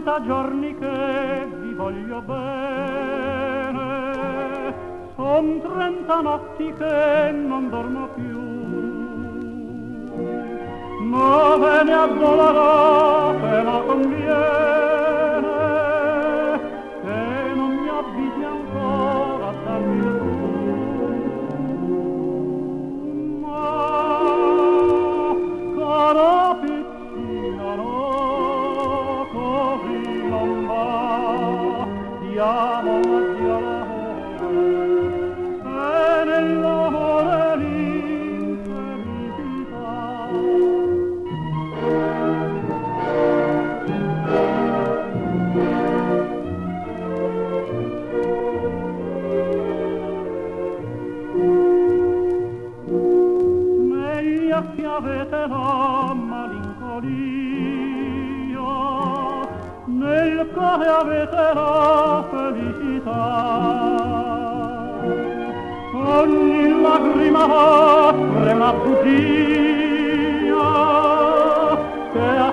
30 giorni che vi voglio bene, son 30 notti che non dormo più. Ma ve ne addolorate, ma conviene che non mi abiti ancora a darmi il tu. Ma, cara piccina, no, così non va, diamo un addio all'amore, e nell'amore l'infelicità. Negli occhi avete la malinconia, nel cuore avete la felicità. Ogni lagrima vostra è una bugia che